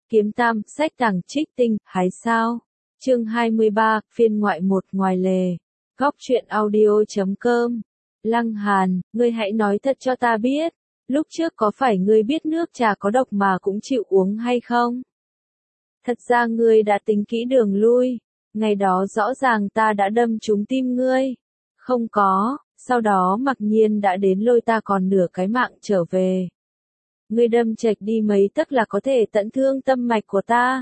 Kiếm Tam, sách tàng trích tinh, hái sao. Chương 23, phiên ngoại 1 ngoài lề. Góc truyện audio.com. Lăng Hàn, ngươi hãy nói thật cho ta biết, lúc trước có phải ngươi biết nước trà có độc mà cũng chịu uống hay không? Thật ra ngươi đã tính kỹ đường lui, ngày đó rõ ràng ta đã đâm trúng tim ngươi. Không có, sau đó Mặc Nhiên đã đến lôi ta còn nửa cái mạng trở về. Ngươi đâm chệch đi mấy tấc là có thể tận thương tâm mạch của ta.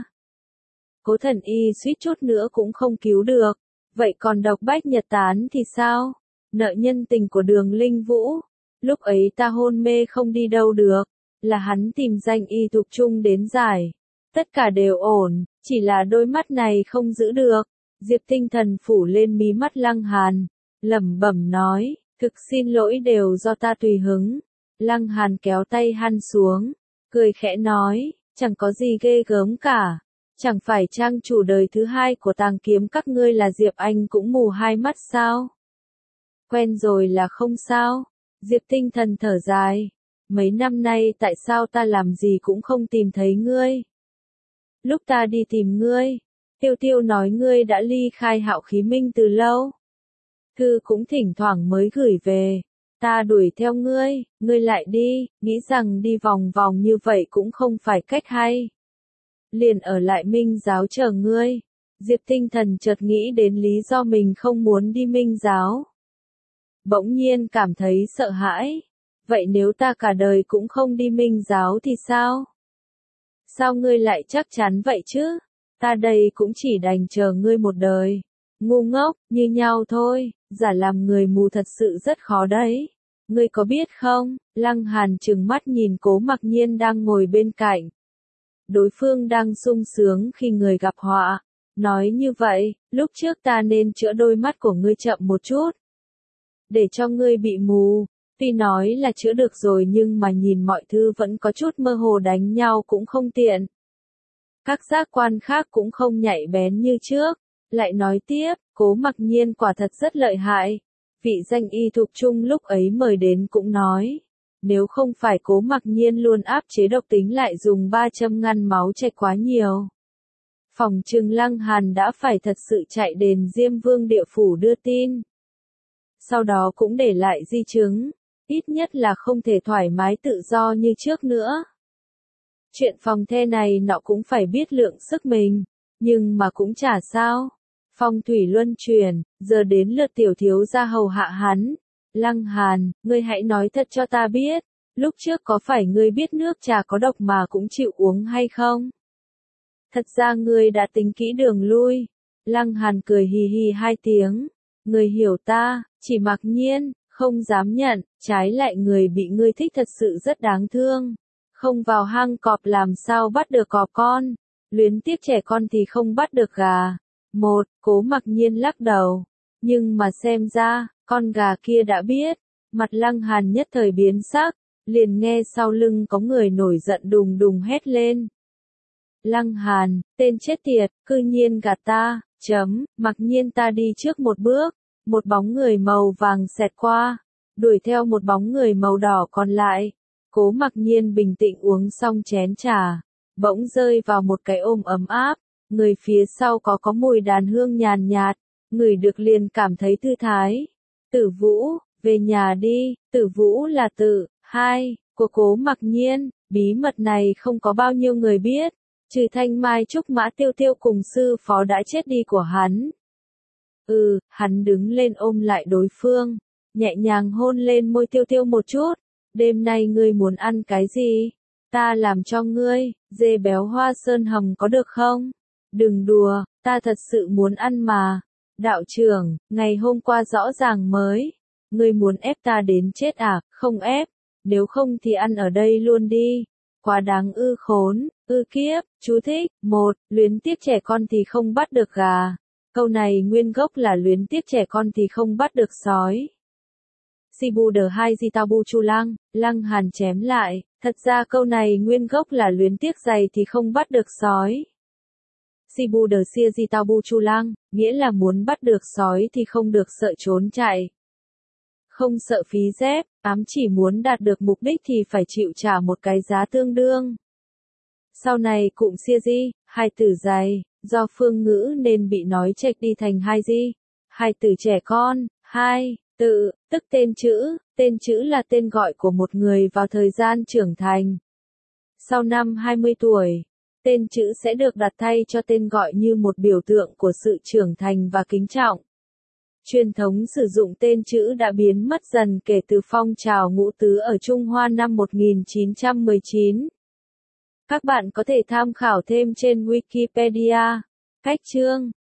Cố Thần Y suýt chút nữa cũng không cứu được, vậy còn độc bách nhật tán thì sao? Nợ nhân tình của Đường Linh Vũ, lúc ấy ta hôn mê không đi đâu được, là hắn tìm danh y thuộc chung đến giải. Tất cả đều ổn, chỉ là đôi mắt này không giữ được. Diệp Tinh Thần phủ lên mí mắt Lăng Hàn, lẩm bẩm nói, thực xin lỗi đều do ta tùy hứng. Lăng Hàn kéo tay hắn xuống, cười khẽ nói, chẳng có gì ghê gớm cả. Chẳng phải trang chủ đời thứ hai của Tàng Kiếm các ngươi là Diệp Anh cũng mù hai mắt sao? Quen rồi là không sao. Diệp Tinh Thần thở dài, mấy năm nay tại sao ta làm gì cũng không tìm thấy ngươi? Lúc ta đi tìm ngươi, Tiêu Tiêu nói ngươi đã ly khai Hạo Khí Minh từ lâu. Thư cũng thỉnh thoảng mới gửi về. Ta đuổi theo ngươi, ngươi lại đi, nghĩ rằng đi vòng vòng như vậy cũng không phải cách hay. Liền ở lại Minh giáo chờ ngươi. Diệp Tinh Thần chợt nghĩ đến lý do mình không muốn đi Minh giáo. Bỗng nhiên cảm thấy sợ hãi. Vậy nếu ta cả đời cũng không đi Minh giáo thì sao? Sao ngươi lại chắc chắn vậy chứ? Ta đây cũng chỉ đành chờ ngươi một đời. Ngu ngốc, như nhau thôi, giả làm người mù thật sự rất khó đấy. Ngươi có biết không? Lăng Hàn trừng mắt nhìn Cố Mặc Nhiên đang ngồi bên cạnh. Đối phương đang sung sướng khi người gặp họa. Nói như vậy, lúc trước ta nên chữa đôi mắt của ngươi chậm một chút. Để cho ngươi bị mù. Tuy nói là chữa được rồi nhưng mà nhìn mọi thứ vẫn có chút mơ hồ, đánh nhau cũng không tiện. Các giác quan khác cũng không nhạy bén như trước. Lại nói tiếp, Cố Mặc Nhiên quả thật rất lợi hại. Vị danh y thuộc chung lúc ấy mời đến cũng nói. Nếu không phải Cố Mặc Nhiên luôn áp chế độc tính lại dùng 3 châm ngăn máu chảy quá nhiều. Phòng trừng Lăng Hàn đã phải thật sự chạy đến Diêm Vương địa phủ đưa tin. Sau đó cũng để lại di chứng, ít nhất là không thể thoải mái tự do như trước nữa. Chuyện phòng the này nọ cũng phải biết lượng sức mình, nhưng mà cũng chả sao. Phong thủy luân chuyển, giờ đến lượt tiểu thiếu gia hầu hạ hắn. Lăng Hàn, ngươi hãy nói thật cho ta biết, lúc trước có phải ngươi biết nước trà có độc mà cũng chịu uống hay không? Thật ra ngươi đã tính kỹ đường lui. Lăng Hàn cười hì hì hai tiếng. Ngươi hiểu ta, chỉ Mặc Nhiên, không dám nhận, trái lại người bị ngươi thích thật sự rất đáng thương. Không vào hang cọp làm sao bắt được cọp con, luyến tiếc trẻ con thì không bắt được gà. Cố Mặc Nhiên lắc đầu. Nhưng mà xem ra, con gà kia đã biết. Mặt Lăng Hàn nhất thời biến sắc, liền nghe sau lưng có người nổi giận đùng đùng hét lên. Lăng Hàn, tên chết tiệt, cư nhiên gạt ta, Mặc Nhiên ta đi trước một bước, một bóng người màu vàng xẹt qua, đuổi theo một bóng người màu đỏ còn lại. Cố Mặc Nhiên bình tĩnh uống xong chén trà, bỗng rơi vào một cái ôm ấm áp, người phía sau có mùi đàn hương nhàn nhạt, người được liền cảm thấy thư thái. Tử Vũ, về nhà đi. Tử Vũ là hai của Cố Mặc Nhiên, bí mật này không có bao nhiêu người biết, trừ Thanh Mai Trúc Mã Tiêu Tiêu cùng sư phó đã chết đi của hắn. Hắn đứng lên ôm lại đối phương, nhẹ nhàng hôn lên môi Tiêu Tiêu một chút. Đêm nay ngươi muốn ăn cái gì? Ta làm cho ngươi, dê béo Hoa Sơn hầm có được không? Đừng đùa, ta thật sự muốn ăn mà. Đạo trưởng, ngày hôm qua rõ ràng mới. Ngươi muốn ép ta đến chết à? Không ép, nếu không thì ăn ở đây luôn đi. Quá đáng khốn, kiếp. Chú thích, 1. Luyến tiếc trẻ con thì không bắt được gà. Câu này nguyên gốc là luyến tiếc trẻ con thì không bắt được sói. Sibu đờ hai di tabu chu lang, Lăng Hàn chém lại, thật ra câu này nguyên gốc là luyến tiếc giày thì không bắt được sói. Sibu đờ sia di tabu chu lang, nghĩa là muốn bắt được sói thì không được sợ trốn chạy. Không sợ phí dép, ám chỉ muốn đạt được mục đích thì phải chịu trả một cái giá tương đương. Sau này cụm Siezi, hai từ dài, do phương ngữ nên bị nói chệch đi thành hai di. Hai từ trẻ con, hai tự, tức tên chữ là tên gọi của một người vào thời gian trưởng thành. Sau năm 20 tuổi, tên chữ sẽ được đặt thay cho tên gọi như một biểu tượng của sự trưởng thành và kính trọng. Truyền thống sử dụng tên chữ đã biến mất dần kể từ phong trào ngũ tứ ở Trung Hoa năm 1919. Các bạn có thể tham khảo thêm trên Wikipedia. Cách chương